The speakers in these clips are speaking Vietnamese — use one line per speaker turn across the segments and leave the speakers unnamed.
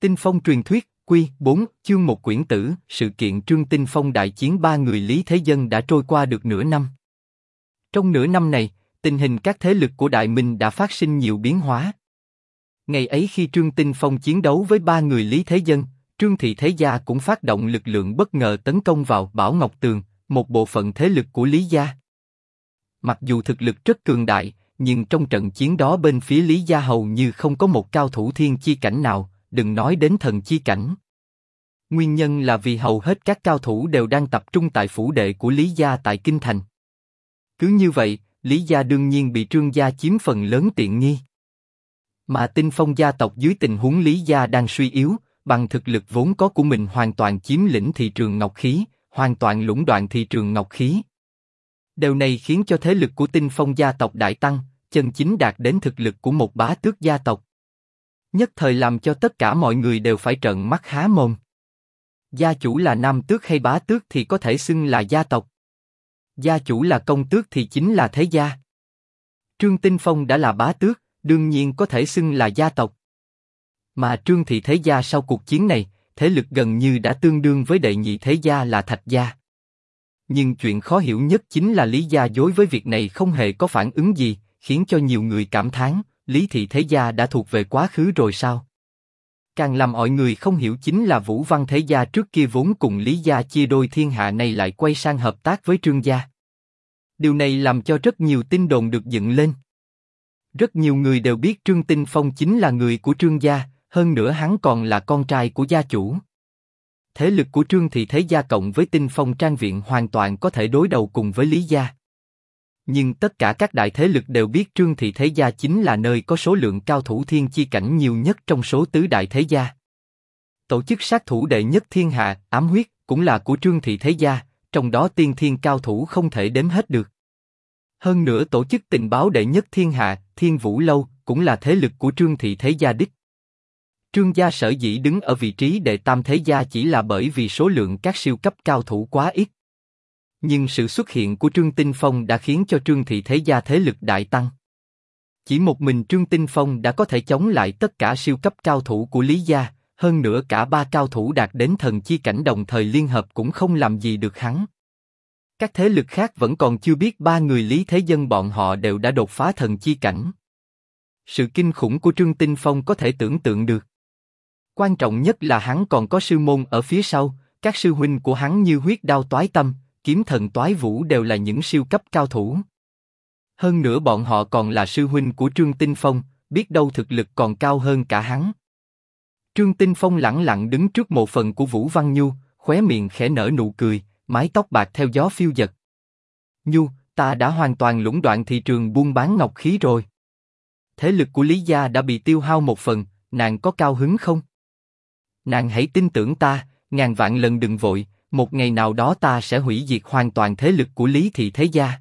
Tinh Phong truyền thuyết, Quy 4, chương 1 quyển tử, sự kiện Trương Tinh Phong đại chiến ba người Lý Thế Dân đã trôi qua được nửa năm. Trong nửa năm này, tình hình các thế lực của Đại Minh đã phát sinh nhiều biến hóa. Ngày ấy khi Trương Tinh Phong chiến đấu với ba người Lý Thế Dân, Trương Thị Thế Gia cũng phát động lực lượng bất ngờ tấn công vào Bảo Ngọc Tường, một bộ phận thế lực của Lý Gia. Mặc dù thực lực rất cường đại, nhưng trong trận chiến đó bên phía Lý Gia hầu như không có một cao thủ thiên chi cảnh nào, đừng nói đến thần chi cảnh. Nguyên nhân là vì hầu hết các cao thủ đều đang tập trung tại phủ đệ của Lý Gia tại Kinh Thành. Cứ như vậy, Lý Gia đương nhiên bị Trương Gia chiếm phần lớn tiện nghi. Mà Tinh Phong gia tộc dưới tình huống Lý Gia đang suy yếu, bằng thực lực vốn có của mình hoàn toàn chiếm lĩnh thị trường ngọc khí, hoàn toàn lũng đoạn thị trường ngọc khí. Điều này khiến cho thế lực của Tinh Phong gia tộc đại tăng, chân chính đạt đến thực lực của một bá tước gia tộc. Nhất thời làm cho tất cả mọi người đều phải trợn mắt há mồm. Gia chủ là nam tước hay bá tước thì có thể xưng là gia tộc. Gia chủ là công tước thì chính là thế gia. Trương Tinh Phong đã là bá tước, đương nhiên có thể xưng là gia tộc. Mà Trương Thị Thế Gia sau cuộc chiến này, thế lực gần như đã tương đương với đệ nhị thế gia là Thạch Gia. Nhưng chuyện khó hiểu nhất chính là Lý Gia đối với việc này không hề có phản ứng gì, khiến cho nhiều người cảm thán, Lý Thị Thế Gia đã thuộc về quá khứ rồi sao? Càng làm mọi người không hiểu chính là Vũ Văn Thế Gia trước kia vốn cùng Lý Gia chia đôi thiên hạ này lại quay sang hợp tác với Trương Gia. Điều này làm cho rất nhiều tin đồn được dựng lên. Rất nhiều người đều biết Trương Tinh Phong chính là người của Trương Gia, hơn nữa hắn còn là con trai của gia chủ. Thế lực của Trương Thị Thế Gia cộng với Tinh Phong Trang Viện hoàn toàn có thể đối đầu cùng với Lý Gia. Nhưng tất cả các đại thế lực đều biết Trương Thị Thế Gia chính là nơi có số lượng cao thủ thiên chi cảnh nhiều nhất trong số tứ đại thế gia. Tổ chức sát thủ đệ nhất thiên hạ, Ám Huyết, cũng là của Trương Thị Thế Gia, trong đó tiên thiên cao thủ không thể đếm hết được. Hơn nữa tổ chức tình báo đệ nhất thiên hạ, Thiên Vũ Lâu, cũng là thế lực của Trương Thị Thế Gia đích. Trương gia sở dĩ đứng ở vị trí đệ tam thế gia chỉ là bởi vì số lượng các siêu cấp cao thủ quá ít. Nhưng sự xuất hiện của Trương Tinh Phong đã khiến cho Trương Thị Thế Gia thế lực đại tăng. Chỉ một mình Trương Tinh Phong đã có thể chống lại tất cả siêu cấp cao thủ của Lý Gia, hơn nữa cả ba cao thủ đạt đến thần chi cảnh đồng thời liên hợp cũng không làm gì được hắn. Các thế lực khác vẫn còn chưa biết ba người Lý Thế Dân bọn họ đều đã đột phá thần chi cảnh. Sự kinh khủng của Trương Tinh Phong có thể tưởng tượng được. Quan trọng nhất là hắn còn có sư môn ở phía sau, các sư huynh của hắn như Huyết Đao Toái Tâm, Kiếm Thần Toái Vũ đều là những siêu cấp cao thủ. Hơn nữa bọn họ còn là sư huynh của Trương Tinh Phong, biết đâu thực lực còn cao hơn cả hắn. Trương Tinh Phong lẳng lặng đứng trước mộ phần của Vũ Văn Nhu, khóe miệng khẽ nở nụ cười, mái tóc bạc theo gió phiêu dật. Nhu, ta đã hoàn toàn lũng đoạn thị trường buôn bán ngọc khí rồi. Thế lực của Lý Gia đã bị tiêu hao một phần, nàng có cao hứng không? Nàng hãy tin tưởng ta, ngàn vạn lần đừng vội, một ngày nào đó ta sẽ hủy diệt hoàn toàn thế lực của Lý Thị Thế Gia.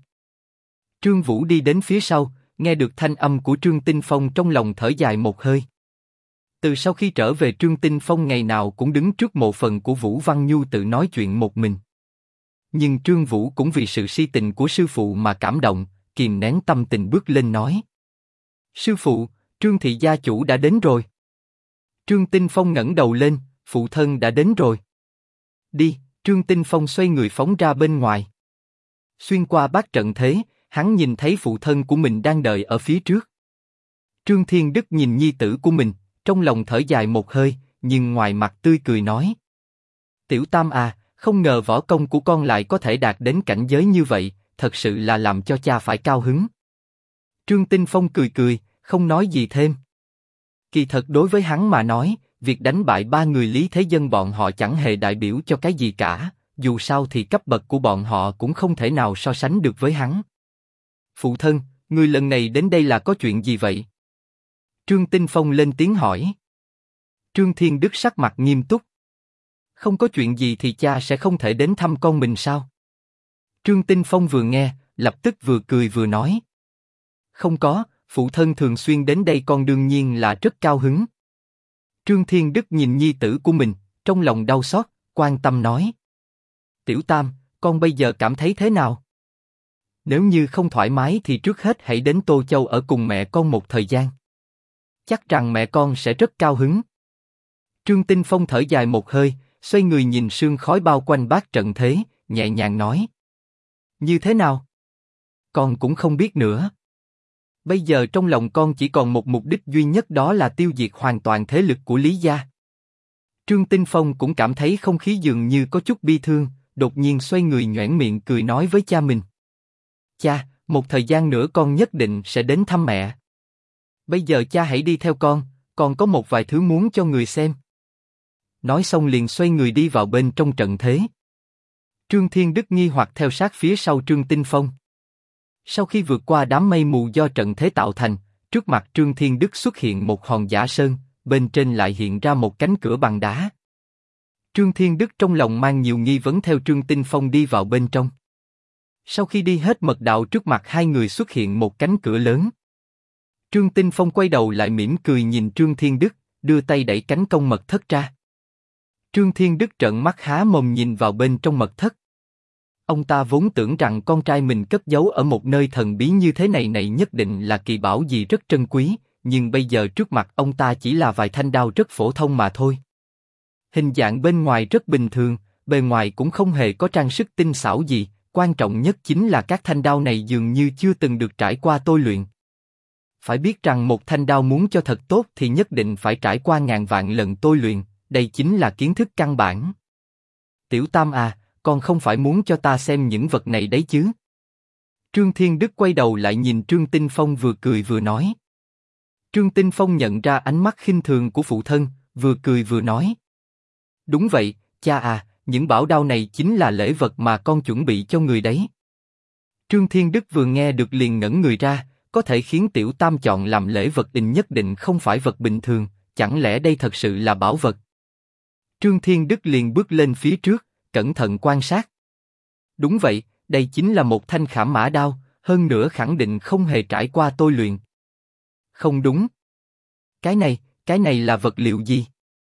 Trương Vũ đi đến phía sau, nghe được thanh âm của Trương Tinh Phong trong lòng thở dài một hơi. Từ sau khi trở về Trương Tinh Phong ngày nào cũng đứng trước mộ phần của Vũ Văn Nhu tự nói chuyện một mình. Nhưng Trương Vũ cũng vì sự si tình của sư phụ mà cảm động, kìm nén tâm tình bước lên nói. Sư phụ, Trương Thị gia chủ đã đến rồi. Trương Tinh Phong ngẩng đầu lên, phụ thân đã đến rồi. Đi, Trương Tinh Phong xoay người phóng ra bên ngoài. Xuyên qua bát trận thế, hắn nhìn thấy phụ thân của mình đang đợi ở phía trước. Trương Thiên Đức nhìn nhi tử của mình, trong lòng thở dài một hơi, nhưng ngoài mặt tươi cười nói. Tiểu Tam à, không ngờ võ công của con lại có thể đạt đến cảnh giới như vậy, thật sự là làm cho cha phải cao hứng. Trương Tinh Phong cười cười, không nói gì thêm. Kỳ thật đối với hắn mà nói, việc đánh bại ba người Lý Thế Dân bọn họ chẳng hề đại biểu cho cái gì cả, dù sao thì cấp bậc của bọn họ cũng không thể nào so sánh được với hắn. Phụ thân, người lần này đến đây là có chuyện gì vậy? Trương Tinh Phong lên tiếng hỏi. Trương Thiên Đức sắc mặt nghiêm túc. Không có chuyện gì thì cha sẽ không thể đến thăm con mình sao? Trương Tinh Phong vừa nghe, lập tức vừa cười vừa nói. Không có, phụ thân thường xuyên đến đây con đương nhiên là rất cao hứng. Trương Thiên Đức nhìn nhi tử của mình, trong lòng đau xót, quan tâm nói. Tiểu Tam, con bây giờ cảm thấy thế nào? Nếu như không thoải mái thì trước hết hãy đến Tô Châu ở cùng mẹ con một thời gian. Chắc rằng mẹ con sẽ rất cao hứng. Trương Tinh Phong thở dài một hơi, xoay người nhìn sương khói bao quanh bát trận thế, nhẹ nhàng nói. Như thế nào? Con cũng không biết nữa. Bây giờ trong lòng con chỉ còn một mục đích duy nhất, đó là tiêu diệt hoàn toàn thế lực của Lý gia. Trương Tinh Phong cũng cảm thấy không khí dường như có chút bi thương, đột nhiên xoay người nhoẻn miệng cười nói với cha mình. Cha, một thời gian nữa con nhất định sẽ đến thăm mẹ. Bây giờ cha hãy đi theo con có một vài thứ muốn cho người xem. Nói xong liền xoay người đi vào bên trong trận thế. Trương Thiên Đức nghi hoặc theo sát phía sau Trương Tinh Phong. Sau khi vượt qua đám mây mù do trận thế tạo thành, trước mặt Trương Thiên Đức xuất hiện một hòn giả sơn, bên trên lại hiện ra một cánh cửa bằng đá. Trương Thiên Đức trong lòng mang nhiều nghi vấn theo Trương Tinh Phong đi vào bên trong. Sau khi đi hết mật đạo, trước mặt hai người xuất hiện một cánh cửa lớn. Trương Tinh Phong quay đầu lại mỉm cười nhìn Trương Thiên Đức, đưa tay đẩy cánh cổng mật thất ra. Trương Thiên Đức trợn mắt há mồm nhìn vào bên trong mật thất. Ông ta vốn tưởng rằng con trai mình cất giấu ở một nơi thần bí như thế này nhất định là kỳ bảo gì rất trân quý, nhưng bây giờ trước mặt ông ta chỉ là vài thanh đao rất phổ thông mà thôi. Hình dạng bên ngoài rất bình thường, bề ngoài cũng không hề có trang sức tinh xảo gì, quan trọng nhất chính là các thanh đao này dường như chưa từng được trải qua tôi luyện. Phải biết rằng một thanh đao muốn cho thật tốt thì nhất định phải trải qua ngàn vạn lần tôi luyện, đây chính là kiến thức căn bản. Tiểu Tam à, con không phải muốn cho ta xem những vật này đấy chứ? Trương Thiên Đức quay đầu lại nhìn Trương Tinh Phong, vừa cười vừa nói. Trương Tinh Phong nhận ra ánh mắt khinh thường của phụ thân, vừa cười vừa nói. Đúng vậy, cha à, những bảo đao này chính là lễ vật mà con chuẩn bị cho người đấy. Trương Thiên Đức vừa nghe được liền ngẩn người ra, có thể khiến Tiểu Tam chọn làm lễ vật nhất định không phải vật bình thường, chẳng lẽ đây thật sự là bảo vật? Trương Thiên Đức liền bước lên phía trước, cẩn thận quan sát. Đúng vậy, đây chính là một thanh khảm mã đao, hơn nữa khẳng định không hề trải qua tôi luyện. Không đúng. Cái này là vật liệu gì?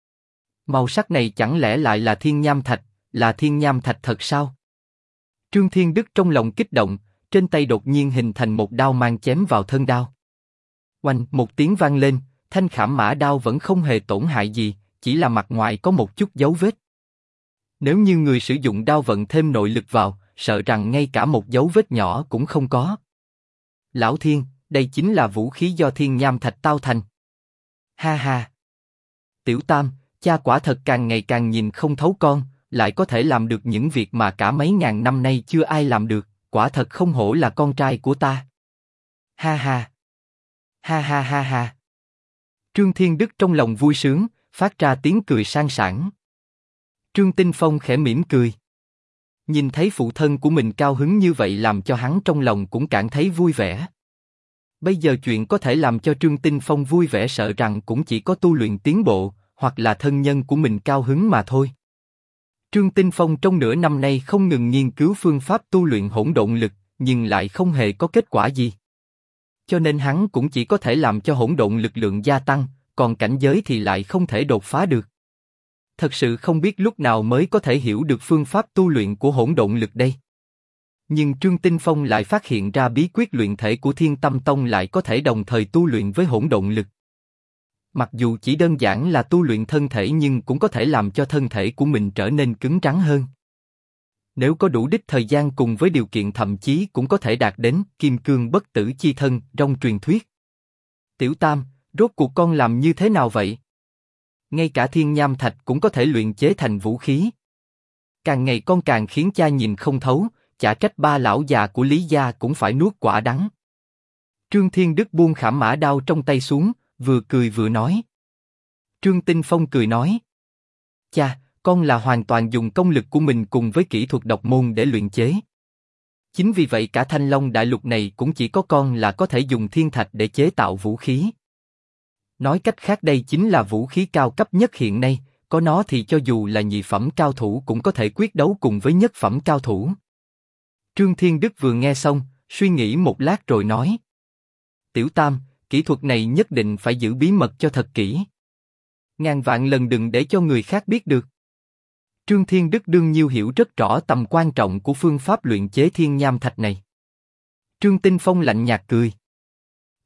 Màu sắc này chẳng lẽ lại là thiên nham thạch, là thiên nham thạch thật sao? Trương Thiên Đức trong lòng kích động, trên tay đột nhiên hình thành một đao mang chém vào thân đao. Oanh, một tiếng vang lên, thanh khảm mã đao vẫn không hề tổn hại gì, chỉ là mặt ngoài có một chút dấu vết. Nếu như người sử dụng đao vận thêm nội lực vào, sợ rằng ngay cả một dấu vết nhỏ cũng không có. Lão Thiên, đây chính là vũ khí do thiên nham thạch tạo thành. Ha ha. Tiểu Tam, cha quả thật càng ngày càng nhìn không thấu con, lại có thể làm được những việc mà cả mấy ngàn năm nay chưa ai làm được, quả thật không hổ là con trai của ta. Ha ha. Ha ha ha ha. Trương Thiên Đức trong lòng vui sướng, phát ra tiếng cười sang sảng. Trương Tinh Phong khẽ mỉm cười. Nhìn thấy phụ thân của mình cao hứng như vậy làm cho hắn trong lòng cũng cảm thấy vui vẻ. Bây giờ chuyện có thể làm cho Trương Tinh Phong vui vẻ sợ rằng cũng chỉ có tu luyện tiến bộ, hoặc là thân nhân của mình cao hứng mà thôi. Trương Tinh Phong trong nửa năm nay không ngừng nghiên cứu phương pháp tu luyện hỗn độn lực, nhưng lại không hề có kết quả gì. Cho nên hắn cũng chỉ có thể làm cho hỗn độn lực lượng gia tăng, còn cảnh giới thì lại không thể đột phá được. Thật sự không biết lúc nào mới có thể hiểu được phương pháp tu luyện của hỗn độn lực đây. Nhưng Trương Tinh Phong lại phát hiện ra bí quyết luyện thể của Thiên Tâm Tông lại có thể đồng thời tu luyện với hỗn độn lực. Mặc dù chỉ đơn giản là tu luyện thân thể nhưng cũng có thể làm cho thân thể của mình trở nên cứng rắn hơn. Nếu có đủ đích thời gian cùng với điều kiện thậm chí cũng có thể đạt đến kim cương bất tử chi thân trong truyền thuyết. Tiểu Tam, rốt cuộc con làm như thế nào vậy? Ngay cả thiên nham thạch cũng có thể luyện chế thành vũ khí. Càng ngày con càng khiến cha nhìn không thấu, chả trách ba lão già của Lý gia cũng phải nuốt quả đắng. Trương Thiên Đức buông khảm mã đao trong tay xuống, vừa cười vừa nói. Trương Tinh Phong cười nói. Cha, con là hoàn toàn dùng công lực của mình cùng với kỹ thuật độc môn để luyện chế. Chính vì vậy cả Thanh Long Đại Lục này cũng chỉ có con là có thể dùng thiên thạch để chế tạo vũ khí. Nói cách khác đây chính là vũ khí cao cấp nhất hiện nay, có nó thì cho dù là nhị phẩm cao thủ cũng có thể quyết đấu cùng với nhất phẩm cao thủ. Trương Thiên Đức vừa nghe xong, suy nghĩ một lát rồi nói. Tiểu Tam, kỹ thuật này nhất định phải giữ bí mật cho thật kỹ. Ngàn vạn lần đừng để cho người khác biết được. Trương Thiên Đức đương nhiêu hiểu rất rõ tầm quan trọng của phương pháp luyện chế thiên nham thạch này. Trương Tinh Phong lạnh nhạt cười.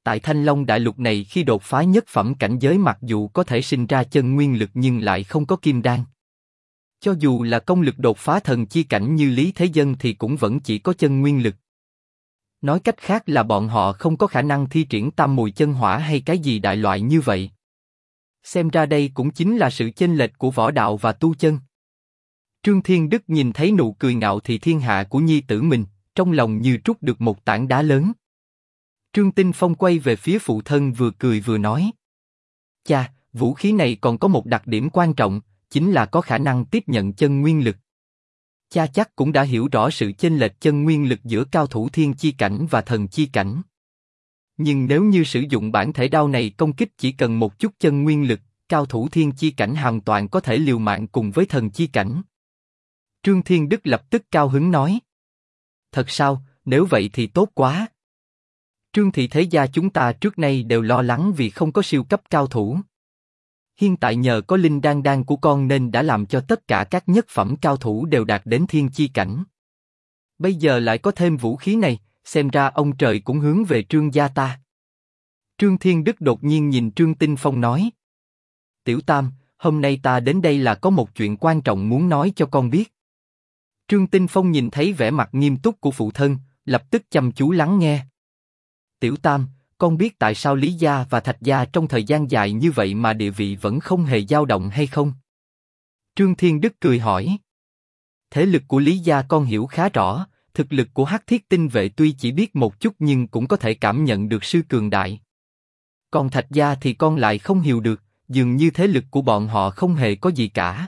Tại Thanh Long Đại Lục này khi đột phá nhất phẩm cảnh giới mặc dù có thể sinh ra chân nguyên lực nhưng lại không có kim đan. Cho dù là công lực đột phá thần chi cảnh như Lý Thế Dân thì cũng vẫn chỉ có chân nguyên lực. Nói cách khác là bọn họ không có khả năng thi triển tam mùi chân hỏa hay cái gì đại loại như vậy. Xem ra đây cũng chính là sự chênh lệch của võ đạo và tu chân. Trương Thiên Đức nhìn thấy nụ cười ngạo thị thiên hạ của nhi tử mình, trong lòng như trút được một tảng đá lớn. Trương Tinh Phong quay về phía phụ thân vừa cười vừa nói. Cha, vũ khí này còn có một đặc điểm quan trọng, chính là có khả năng tiếp nhận chân nguyên lực. Cha chắc cũng đã hiểu rõ sự chênh lệch chân nguyên lực giữa cao thủ thiên chi cảnh và thần chi cảnh. Nhưng nếu như sử dụng bản thể đao này công kích chỉ cần một chút chân nguyên lực, cao thủ thiên chi cảnh hoàn toàn có thể liều mạng cùng với thần chi cảnh. Trương Thiên Đức lập tức cao hứng nói. Thật sao, nếu vậy thì tốt quá. Trương thị thế gia chúng ta trước nay đều lo lắng vì không có siêu cấp cao thủ. Hiện tại nhờ có linh đan đan của con nên đã làm cho tất cả các nhất phẩm cao thủ đều đạt đến thiên chi cảnh. Bây giờ lại có thêm vũ khí này, xem ra ông trời cũng hướng về Trương gia ta. Trương Thiên Đức đột nhiên nhìn Trương Tinh Phong nói. Tiểu Tam, hôm nay ta đến đây là có một chuyện quan trọng muốn nói cho con biết. Trương Tinh Phong nhìn thấy vẻ mặt nghiêm túc của phụ thân, lập tức chăm chú lắng nghe. Tiểu Tam, con biết tại sao Lý gia và Thạch gia trong thời gian dài như vậy mà địa vị vẫn không hề dao động hay không? Trương Thiên Đức cười hỏi. Thế lực của Lý gia con hiểu khá rõ, thực lực của Hắc Thiết Tinh Vệ tuy chỉ biết một chút nhưng cũng có thể cảm nhận được sự cường đại. Còn Thạch gia thì con lại không hiểu được, dường như thế lực của bọn họ không hề có gì cả.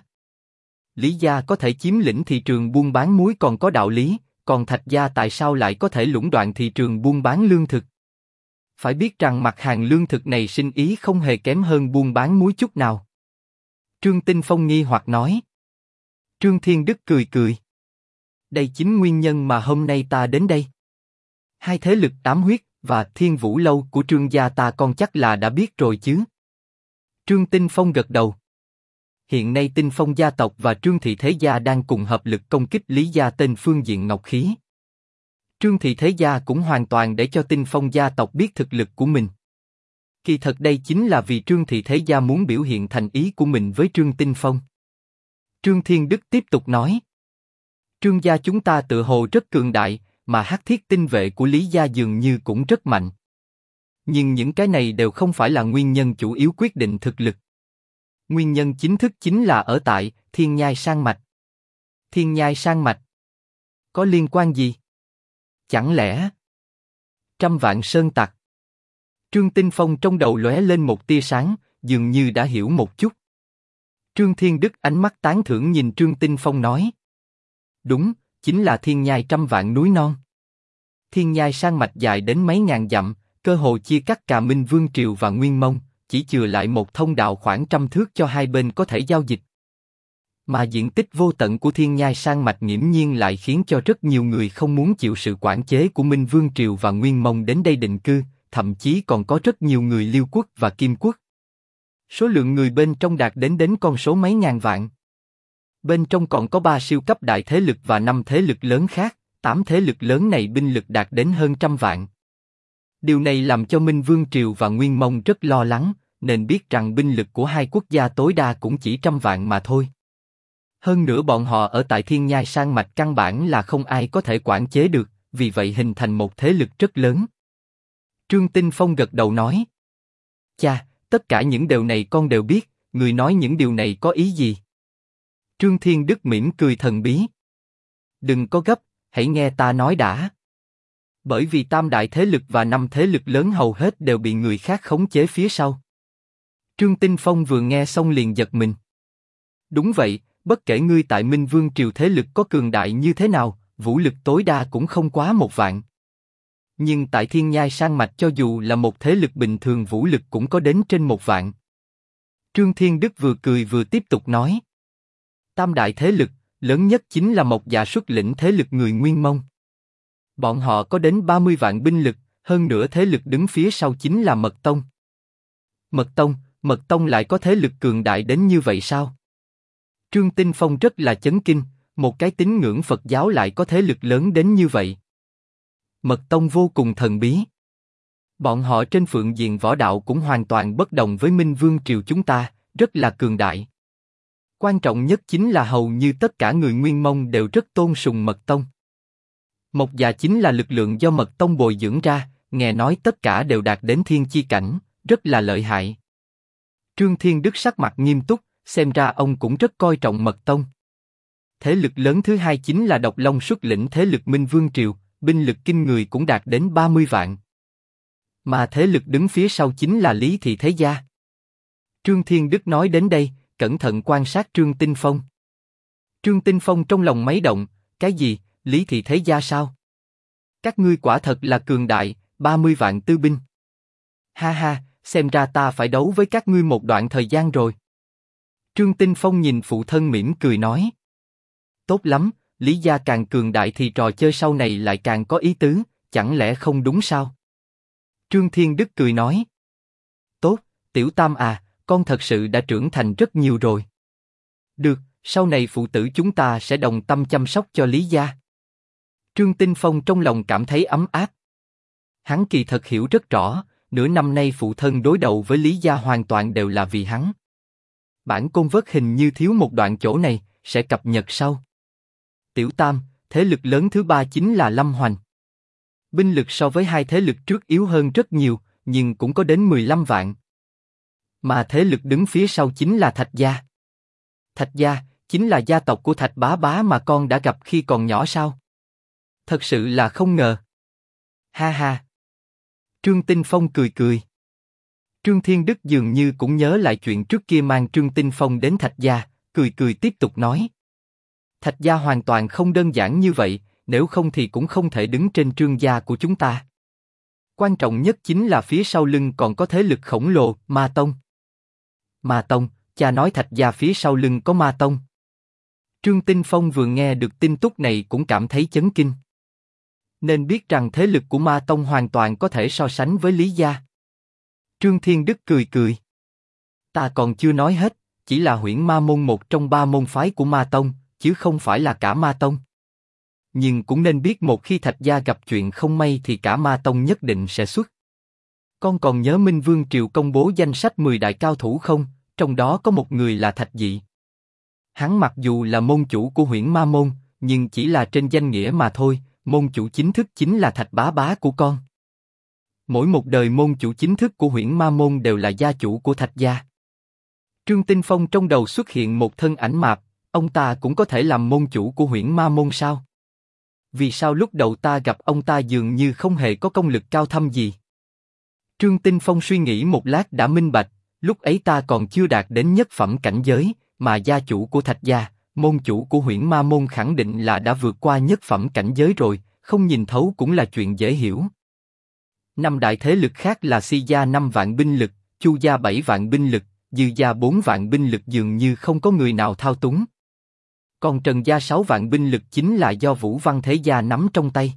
Lý gia có thể chiếm lĩnh thị trường buôn bán muối còn có đạo lý, còn Thạch gia tại sao lại có thể lũng đoạn thị trường buôn bán lương thực? Phải biết rằng mặt hàng lương thực này sinh ý không hề kém hơn buôn bán muối chút nào. Trương Tinh Phong nghi hoặc nói. Trương Thiên Đức cười cười. Đây chính nguyên nhân mà hôm nay ta đến đây. Hai thế lực Tám Huyết và Thiên Vũ Lâu của Trương gia ta con chắc là đã biết rồi chứ. Trương Tinh Phong gật đầu. Hiện nay Tinh Phong gia tộc và Trương thị thế gia đang cùng hợp lực công kích Lý gia tên phương diện ngọc khí. Trương thị thế gia cũng hoàn toàn để cho Tinh Phong gia tộc biết thực lực của mình. Kỳ thật đây chính là vì Trương thị thế gia muốn biểu hiện thành ý của mình với Trương Tinh Phong. Trương Thiên Đức tiếp tục nói. Trương gia chúng ta tự hồ rất cường đại, mà Hắc Thiết Tinh Vệ của Lý gia dường như cũng rất mạnh. Nhưng những cái này đều không phải là nguyên nhân chủ yếu quyết định thực lực. Nguyên nhân chính thức chính là ở tại Thiên Nhai Sang Mạch. Thiên Nhai Sang Mạch có liên quan gì? Chẳng lẽ Trăm Vạn Sơn Tặc? Trương Tinh Phong trong đầu lóe lên một tia sáng, dường như đã hiểu một chút. Trương Thiên Đức ánh mắt tán thưởng nhìn Trương Tinh Phong nói. Đúng, chính là Thiên Nhai trăm vạn núi non. Thiên Nhai Sang Mạch dài đến mấy ngàn dặm, cơ hồ chia cắt Cà Minh Vương Triều và Nguyên Mông, chỉ chừa lại một thông đạo khoảng 100 thước cho hai bên có thể giao dịch. Mà diện tích vô tận của Thiên Nhai Sang Mạch nghiễm nhiên lại khiến cho rất nhiều người không muốn chịu sự quản chế của Minh Vương Triều và Nguyên Mông đến đây định cư, thậm chí còn có rất nhiều người Liêu quốc và Kim quốc. Số lượng người bên trong đạt đến con số mấy ngàn vạn. Bên trong còn có 3 siêu cấp đại thế lực và 5 thế lực lớn khác, 8 thế lực lớn này binh lực đạt đến hơn 100 vạn. Điều này làm cho Minh Vương Triều và Nguyên Mông rất lo lắng, nên biết rằng binh lực của hai quốc gia tối đa cũng chỉ 100 vạn mà thôi. Hơn nữa bọn họ ở tại Thiên Nhai Sang Mạch căn bản là không ai có thể quản chế được, vì vậy hình thành một thế lực rất lớn. Trương Tinh Phong gật đầu nói. Cha, tất cả những điều này con đều biết, người nói những điều này có ý gì? Trương Thiên Đức mỉm cười thần bí. Đừng có gấp, hãy nghe ta nói đã. Bởi vì tam đại thế lực và 5 thế lực lớn hầu hết đều bị người khác khống chế phía sau. Trương Tinh Phong vừa nghe xong liền giật mình. Đúng vậy, bất kể ngươi tại Minh Vương Triều thế lực có cường đại như thế nào, vũ lực tối đa cũng không quá 1 vạn. Nhưng tại Thiên Nhai Sang Mạch cho dù là một thế lực bình thường vũ lực cũng có đến trên 1 vạn. Trương Thiên Đức vừa cười vừa tiếp tục nói. Tam đại thế lực, lớn nhất chính là Mộc Dạ xuất lĩnh thế lực người Nguyên Mông. Bọn họ có đến 30 vạn binh lực, hơn nữa thế lực đứng phía sau chính là Mật Tông. Mật Tông lại có thế lực cường đại đến như vậy sao? Trương Tinh Phong rất là chấn kinh, một cái tín ngưỡng Phật giáo lại có thế lực lớn đến như vậy. Mật Tông vô cùng thần bí. Bọn họ trên phương diện võ đạo cũng hoàn toàn bất đồng với Minh Vương triều chúng ta, rất là cường đại. Quan trọng nhất chính là hầu như tất cả người Nguyên Mông đều rất tôn sùng Mật Tông. Mộc Dạ chính là lực lượng do Mật Tông bồi dưỡng ra, nghe nói tất cả đều đạt đến thiên chi cảnh, rất là lợi hại. Trương Thiên Đức sắc mặt nghiêm túc, xem ra ông cũng rất coi trọng Mật Tông. Thế lực lớn thứ hai chính là Độc Long xuất lĩnh thế lực Minh Vương triều, binh lực kinh người cũng đạt đến 30 vạn. Mà thế lực đứng phía sau chính là Lý Thị Thế Gia. Trương Thiên Đức nói đến đây, cẩn thận quan sát Trương Tinh Phong. Trương Tinh Phong trong lòng máy động, cái gì, Lý Thị Thế Gia sao? Các ngươi quả thật là cường đại, 30 vạn tư binh. Ha ha, xem ra ta phải đấu với các ngươi một đoạn thời gian rồi. Trương Tinh Phong nhìn phụ thân mỉm cười nói. Tốt lắm, Lý gia càng cường đại thì trò chơi sau này lại càng có ý tứ, chẳng lẽ không đúng sao? Trương Thiên Đức cười nói. Tốt, Tiểu Tam à, con thật sự đã trưởng thành rất nhiều rồi. Được, sau này phụ tử chúng ta sẽ đồng tâm chăm sóc cho Lý gia. Trương Tinh Phong trong lòng cảm thấy ấm áp. Hắn kỳ thật hiểu rất rõ, nửa năm nay phụ thân đối đầu với Lý gia hoàn toàn đều là vì hắn. Bản Côn Vớt hình như thiếu một đoạn chỗ này, sẽ cập nhật sau. Tiểu Tam, thế lực lớn thứ ba chính là Lâm Hoành. Binh lực so với hai thế lực trước yếu hơn rất nhiều, nhưng cũng có đến 15 vạn. Mà thế lực đứng phía sau chính là Thạch gia. Thạch gia chính là gia tộc của Thạch Bá Bá mà con đã gặp khi còn nhỏ sao? Thật sự là không ngờ. Ha ha. Trương Tinh Phong cười cười. Trương Thiên Đức dường như cũng nhớ lại chuyện trước kia mang Trương Tinh Phong đến Thạch gia, cười cười tiếp tục nói. Thạch gia hoàn toàn không đơn giản như vậy, nếu không thì cũng không thể đứng trên Trương gia của chúng ta. Quan trọng nhất chính là phía sau lưng còn có thế lực khổng lồ, Ma Tông. Ma Tông, cha nói Thạch gia phía sau lưng có Ma Tông. Trương Tinh Phong vừa nghe được tin tức này cũng cảm thấy chấn kinh. Nên biết rằng thế lực của Ma Tông hoàn toàn có thể so sánh với Lý gia. Trương Thiên Đức cười cười. Ta còn chưa nói hết, chỉ là Huyễn Ma môn một trong 3 môn phái của Ma Tông, chứ không phải là cả Ma Tông. Nhưng cũng nên biết một khi Thạch gia gặp chuyện không may thì cả Ma Tông nhất định sẽ xuất. Con còn nhớ Minh Vương triều công bố danh sách 10 đại cao thủ không? Trong đó có một người là Thạch Dị. Hắn mặc dù là môn chủ của Huyễn Ma môn, nhưng chỉ là trên danh nghĩa mà thôi. Môn chủ chính thức chính là Thạch Bá Bá của con. Mỗi một đời môn chủ chính thức của Huyễn Ma môn đều là gia chủ của Thạch gia. Trương Tinh Phong trong đầu xuất hiện một thân ảnh mạp, ông ta cũng có thể làm môn chủ của Huyễn Ma môn sao? Vì sao lúc đầu ta gặp ông ta dường như không hề có công lực cao thâm gì? Trương Tinh Phong suy nghĩ một lát đã minh bạch, lúc ấy ta còn chưa đạt đến nhất phẩm cảnh giới, mà gia chủ của Thạch gia, môn chủ của Huyễn Ma môn khẳng định là đã vượt qua nhất phẩm cảnh giới rồi, không nhìn thấu cũng là chuyện dễ hiểu. 5 đại thế lực khác là Si gia 5 vạn binh lực, Chu gia 7 vạn binh lực, Dư gia 4 vạn binh lực dường như không có người nào thao túng. Còn Trần gia 6 vạn binh lực chính là do Vũ Văn Thế gia nắm trong tay.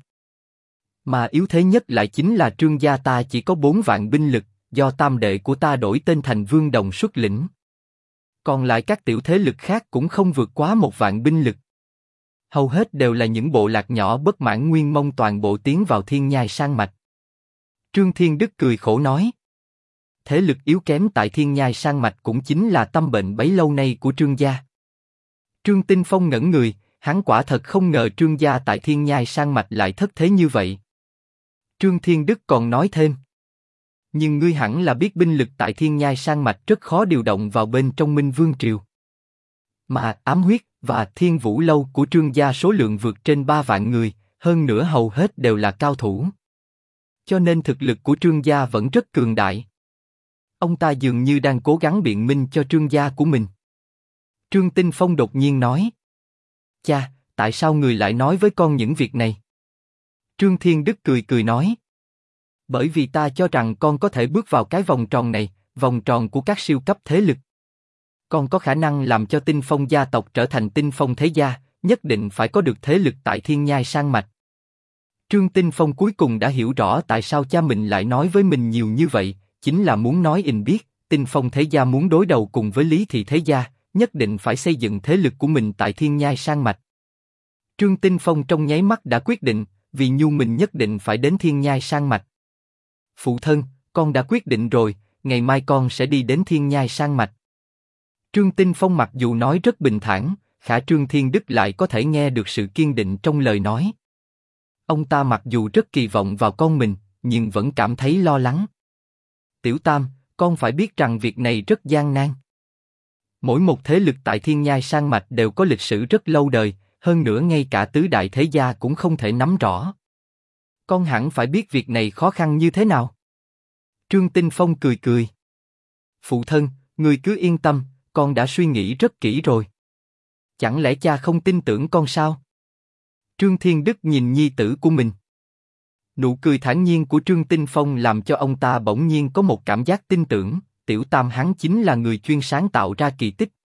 Mà yếu thế nhất lại chính là Trương gia ta chỉ có 4 vạn binh lực, do tam đệ của ta đổi tên thành Vương Đồng xuất lĩnh. Còn lại các tiểu thế lực khác cũng không vượt quá 1 vạn binh lực. Hầu hết đều là những bộ lạc nhỏ bất mãn Nguyên Mông toàn bộ tiến vào Thiên Nhai Sang Mạch. Trương Thiên Đức cười khổ nói. Thế lực yếu kém tại Thiên Nhai Sang Mạch cũng chính là tâm bệnh bấy lâu nay của Trương gia. Trương Tinh Phong ngẩn người, hắn quả thật không ngờ Trương gia tại Thiên Nhai Sang Mạch lại thất thế như vậy. Trương Thiên Đức còn nói thêm. Nhưng ngươi hẳn là biết binh lực tại Thiên Nhai Sang Mạch rất khó điều động vào bên trong Minh Vương triều. Mà Ám Huyết và Thiên Vũ Lâu của Trương gia số lượng vượt trên 3 vạn người, hơn nữa hầu hết đều là cao thủ. Cho nên thực lực của Trương gia vẫn rất cường đại. Ông ta dường như đang cố gắng biện minh cho Trương gia của mình. Trương Tinh Phong đột nhiên nói. Cha, tại sao người lại nói với con những việc này? Trương Thiên Đức cười cười nói. Bởi vì ta cho rằng con có thể bước vào cái vòng tròn này, vòng tròn của các siêu cấp thế lực. Con có khả năng làm cho Tinh Phong gia tộc trở thành Tinh Phong thế gia, nhất định phải có được thế lực tại Thiên Nhai Sang Mạch. Trương Tinh Phong cuối cùng đã hiểu rõ tại sao cha mình lại nói với mình nhiều như vậy, chính là muốn nói biết, Tinh Phong thế gia muốn đối đầu cùng với Lý Thị thế gia, nhất định phải xây dựng thế lực của mình tại Thiên Nhai Sang Mạch. Trương Tinh Phong trong nháy mắt đã quyết định, vì Nhu mình nhất định phải đến Thiên Nhai Sang Mạch. Phụ thân, con đã quyết định rồi, ngày mai con sẽ đi đến Thiên Nhai sang mạch. Trương Tinh Phong mặc dù nói rất bình thản, khả Trương Thiên Đức lại có thể nghe được sự kiên định trong lời nói. Ông ta mặc dù rất kỳ vọng vào con mình, nhưng vẫn cảm thấy lo lắng. Tiểu Tam, con phải biết rằng việc này rất gian nan. Mỗi một thế lực tại Thiên Nhai Sang Mạch đều có lịch sử rất lâu đời, hơn nữa ngay cả tứ đại thế gia cũng không thể nắm rõ. Con hẳn phải biết việc này khó khăn như thế nào. Trương Tinh Phong cười cười. Phụ thân, người cứ yên tâm, con đã suy nghĩ rất kỹ rồi. Chẳng lẽ cha không tin tưởng con sao? Trương Thiên Đức nhìn nhi tử của mình. Nụ cười thản nhiên của Trương Tinh Phong làm cho ông ta bỗng nhiên có một cảm giác tin tưởng, Tiểu Tam hắn chính là người chuyên sáng tạo ra kỳ tích,